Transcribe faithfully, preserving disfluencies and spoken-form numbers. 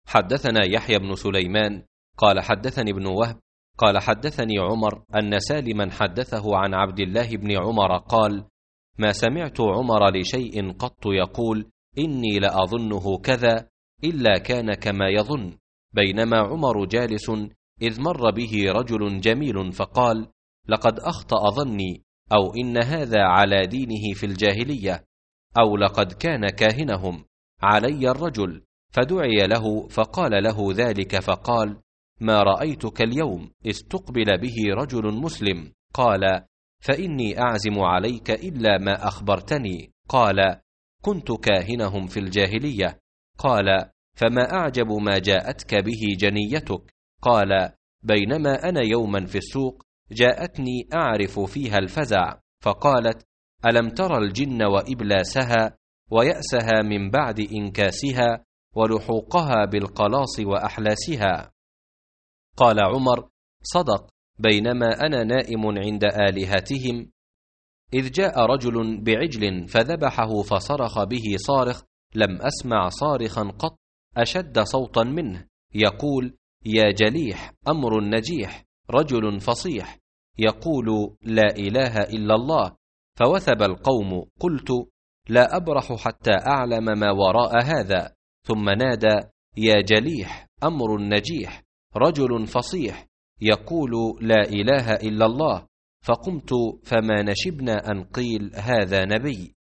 حدثنا يحيى بن سليمان قال حدثني ابن وهب قال حدثني عمر أن سالما حدثه عن عبد الله بن عمر قال: ما سمعت عمر لشيء قط يقول إني لأظنه كذا إلا كان كما يظن، بينما عمر جالس إذ مر به رجل جميل فقال: لقد أخطأ ظني، أو إن هذا على دينه في الجاهلية، أو لقد كان كاهنهم. علي الرجل، فدعي له فقال له ذلك، فقال: ما رأيتك اليوم استقبل به رجل مسلم. قال: فإني أعزم عليك إلا ما أخبرتني. قال: كنت كاهنهم في الجاهلية. قال: فما أعجب ما جاءتك به جنيتك؟ قال: بينما أنا يوما في السوق جاءتني أعرف فيها الفزع، فقالت: ألم تر الجن وإبلاسها ويأسها من بعد إنكاسها ولحوقها بالقلاص وأحلاسها؟ قال عمر: صدق، بينما أنا نائم عند آلهتهم إذ جاء رجل بعجل فذبحه فصرخ به صارخ لم أسمع صارخا قط أشد صوتا منه، يقول: يا جليح أمر نجيح، رجل فصيح يقول لا إله إلا الله. فوثب القوم. قلت: لا أبرح حتى أعلم ما وراء هذا. ثم نادى: يا جليح أمر نجيح، رجل فصيح يقول لا إله إلا الله. فقمت، فما نشبنا أن قيل هذا نبي.